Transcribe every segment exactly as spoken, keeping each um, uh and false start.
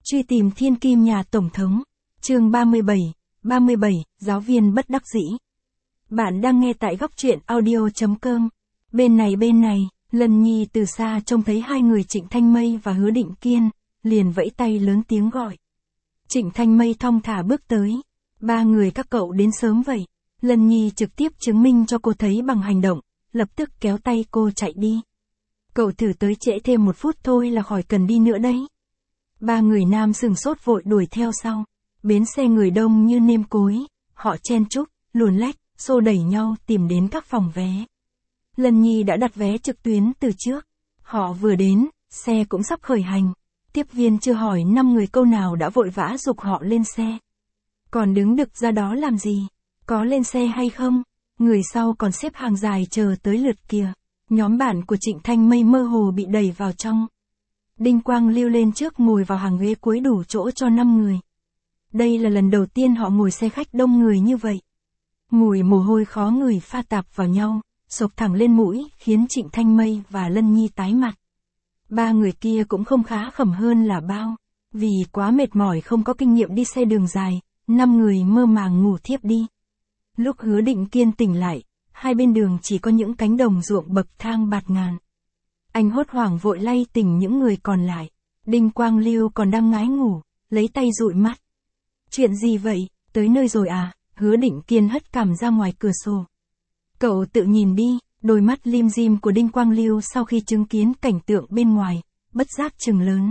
Truy tìm thiên kim nhà Tổng thống. Chương ba mươi bảy, ba mươi bảy, giáo viên bất đắc dĩ. Bạn đang nghe tại góc truyện audio chấm com. Bên này bên này, Lân Nhi từ xa trông thấy hai người Trịnh Thanh Mây và Hứa Định Kiên, liền vẫy tay lớn tiếng gọi. Trịnh Thanh Mây thong thả bước tới. Ba người các cậu đến sớm vậy. Lân Nhi trực tiếp chứng minh cho cô thấy bằng hành động, lập tức kéo tay cô chạy đi. Cậu thử tới trễ thêm một phút thôi là khỏi cần đi nữa đấy. Ba người nam sừng sốt vội đuổi theo sau. Bến xe người đông như nêm cối, họ chen chúc, luồn lách, xô đẩy nhau tìm đến các phòng vé. Lân Nhi đã đặt vé trực tuyến từ trước. Họ vừa đến, xe cũng sắp khởi hành. Tiếp viên chưa hỏi năm người câu nào đã vội vã giục họ lên xe. Còn đứng đực ra đó làm gì? Có lên xe hay không? Người sau còn xếp hàng dài chờ tới lượt kìa. Nhóm bạn của Trịnh Thanh Mây mơ hồ bị đẩy vào trong. Đinh Quang Lưu lên trước ngồi vào hàng ghế cuối đủ chỗ cho năm người. Đây là lần đầu tiên họ ngồi xe khách đông người như vậy. Mùi mồ hôi khó ngửi pha tạp vào nhau, xộc thẳng lên mũi, khiến Trịnh Thanh Mây và Lân Nhi tái mặt. Ba người kia cũng không khá khẩm hơn là bao. Vì quá mệt mỏi không có kinh nghiệm đi xe đường dài, năm người mơ màng ngủ thiếp đi. Lúc Hứa Định Kiên tỉnh lại, hai bên đường chỉ có những cánh đồng ruộng bậc thang bạt ngàn. Anh hốt hoảng vội lay tỉnh những người còn lại. Đinh Quang Lưu còn đang ngái ngủ, lấy tay dụi mắt. Chuyện gì vậy, tới nơi rồi à? Hứa Định Kiên hất cằm ra ngoài cửa sổ. Cậu tự nhìn đi, đôi mắt lim dim của Đinh Quang Lưu sau khi chứng kiến cảnh tượng bên ngoài, bất giác trừng lớn.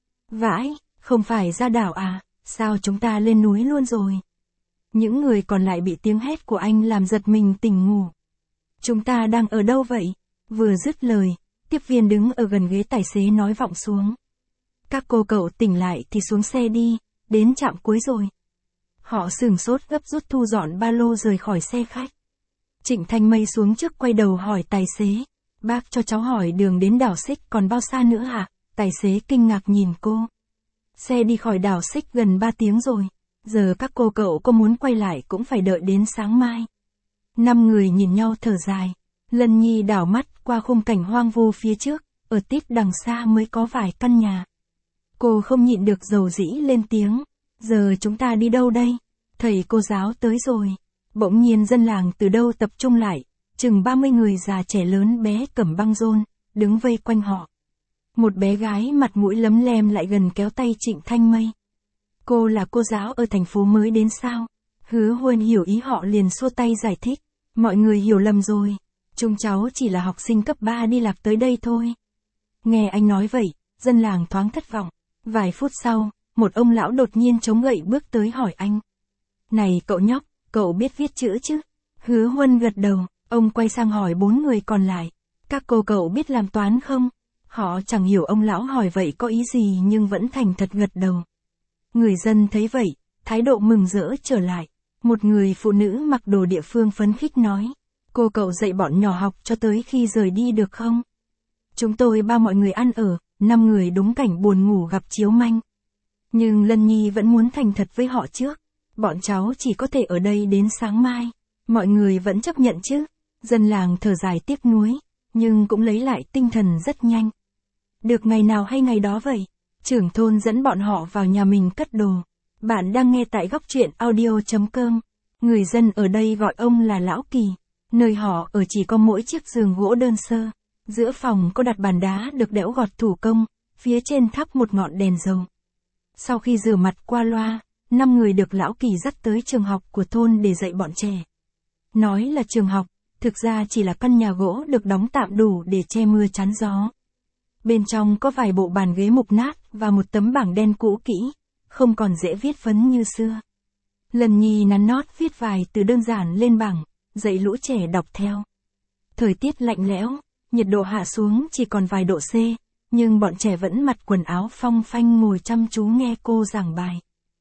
Vãi, không phải ra đảo à, sao chúng ta lên núi luôn rồi? Những người còn lại bị tiếng hét của anh làm giật mình tỉnh ngủ. Chúng ta đang ở đâu vậy? Vừa dứt lời, tiếp viên đứng ở gần ghế tài xế nói vọng xuống. Các cô cậu tỉnh lại thì xuống xe đi, đến trạm cuối rồi. Họ sửng sốt gấp rút thu dọn ba lô rời khỏi xe khách. Trịnh Thanh Mây xuống trước quay đầu hỏi tài xế. Bác cho cháu hỏi đường đến đảo Xích còn bao xa nữa hả? Tài xế kinh ngạc nhìn cô. Xe đi khỏi đảo Xích gần ba tiếng rồi. Giờ các cô cậu có muốn quay lại cũng phải đợi đến sáng mai. Năm người nhìn nhau thở dài. Lân Nhi đảo mắt qua khung cảnh hoang vu phía trước, ở tít đằng xa mới có vài căn nhà. Cô không nhịn được dầu dĩ lên tiếng. Giờ chúng ta đi đâu đây? Thầy cô giáo tới rồi. Bỗng nhiên dân làng từ đâu tập trung lại, chừng ba mươi người già trẻ lớn bé cầm băng rôn, đứng vây quanh họ. Một bé gái mặt mũi lấm lem lại gần kéo tay Trịnh Thanh Mây. Cô là cô giáo ở thành phố mới đến sao? Hứa Huân hiểu ý họ liền xua tay giải thích. Mọi người hiểu lầm rồi. Chúng cháu chỉ là học sinh cấp ba đi lạc tới đây thôi. Nghe anh nói vậy, dân làng thoáng thất vọng. Vài phút sau, một ông lão đột nhiên chống gậy bước tới hỏi anh. Này cậu nhóc, cậu biết viết chữ chứ? Hứa Huân gật đầu, ông quay sang hỏi bốn người còn lại. Các cô cậu biết làm toán không? Họ chẳng hiểu ông lão hỏi vậy có ý gì nhưng vẫn thành thật gật đầu. Người dân thấy vậy, thái độ mừng rỡ trở lại. Một người phụ nữ mặc đồ địa phương phấn khích nói. Cô cậu dạy bọn nhỏ học cho tới khi rời đi được không? Chúng tôi ba mọi người ăn ở, năm người đúng cảnh buồn ngủ gặp chiếu manh. Nhưng Lân Nhi vẫn muốn thành thật với họ trước. Bọn cháu chỉ có thể ở đây đến sáng mai. Mọi người vẫn chấp nhận chứ? Dân làng thở dài tiếc nuối, nhưng cũng lấy lại tinh thần rất nhanh. Được ngày nào hay ngày đó vậy. Trưởng thôn dẫn bọn họ vào nhà mình cất đồ. Bạn đang nghe tại góc truyện audio chấm com. Người dân ở đây gọi ông là Lão Kỳ. Nơi họ ở chỉ có mỗi chiếc giường gỗ đơn sơ. Giữa phòng có đặt bàn đá được đẽo gọt thủ công, phía trên thắp một ngọn đèn dầu. Sau khi rửa mặt qua loa, năm người được Lão Kỳ dắt tới trường học của thôn để dạy bọn trẻ. Nói là trường học, thực ra chỉ là căn nhà gỗ được đóng tạm đủ để che mưa chắn gió. Bên trong có vài bộ bàn ghế mục nát và một tấm bảng đen cũ kỹ, không còn dễ viết phấn như xưa. Lân Nhi nắn nót viết vài từ đơn giản lên bảng, dạy lũ trẻ đọc theo. Thời tiết lạnh lẽo, nhiệt độ hạ xuống chỉ còn vài độ C, nhưng bọn trẻ vẫn mặc quần áo phong phanh ngồi chăm chú nghe cô giảng bài.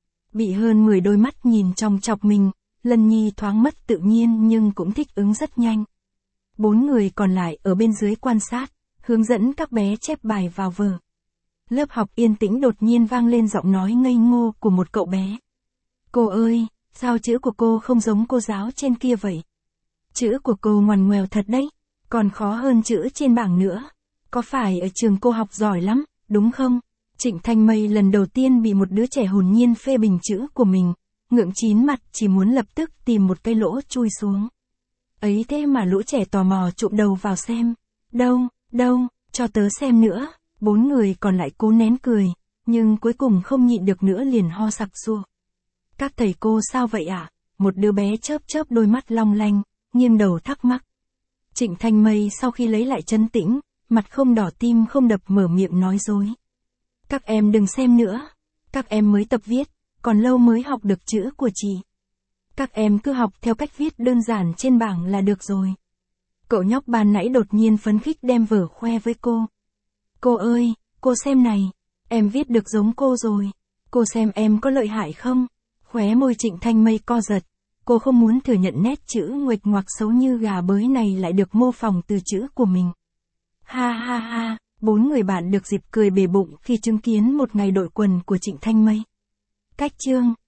Bị hơn mười đôi mắt nhìn trong chọc mình, Lân Nhi thoáng mất tự nhiên nhưng cũng thích ứng rất nhanh. Bốn người còn lại ở bên dưới quan sát, hướng dẫn các bé chép bài vào vở. Lớp học yên tĩnh đột nhiên vang lên giọng nói ngây ngô của một cậu bé. Cô ơi, sao chữ của cô không giống cô giáo trên kia vậy? Chữ của cô ngoằn ngoèo thật đấy, còn khó hơn chữ trên bảng nữa. Có phải ở trường cô học giỏi lắm, đúng không? Trịnh Thanh Mây lần đầu tiên bị một đứa trẻ hồn nhiên phê bình chữ của mình, ngượng chín mặt chỉ muốn lập tức tìm một cái lỗ chui xuống. Ấy thế mà lũ trẻ tò mò chụm đầu vào xem. Đâu, đâu, cho tớ xem nữa. Bốn người còn lại cố nén cười, nhưng cuối cùng không nhịn được nữa liền ho sặc sụa. Các thầy cô sao vậy ạ? À? Một đứa bé chớp chớp đôi mắt long lanh, nghiêng đầu thắc mắc. Trịnh Thanh Mây sau khi lấy lại trấn tĩnh, mặt không đỏ tim không đập mở miệng nói dối. Các em đừng xem nữa. Các em mới tập viết, còn lâu mới học được chữ của chị. Các em cứ học theo cách viết đơn giản trên bảng là được rồi. Cậu nhóc ban nãy đột nhiên phấn khích đem vở khoe với cô. Cô ơi, cô xem này, em viết được giống cô rồi. Cô xem em có lợi hại không? Khóe môi Trịnh Thanh Mây co giật. Cô không muốn thừa nhận nét chữ nguệch ngoạc xấu như gà bới này lại được mô phỏng từ chữ của mình. Ha ha ha, bốn người bạn được dịp cười bề bụng khi chứng kiến một ngày đội quần của Trịnh Thanh Mây. Cách chương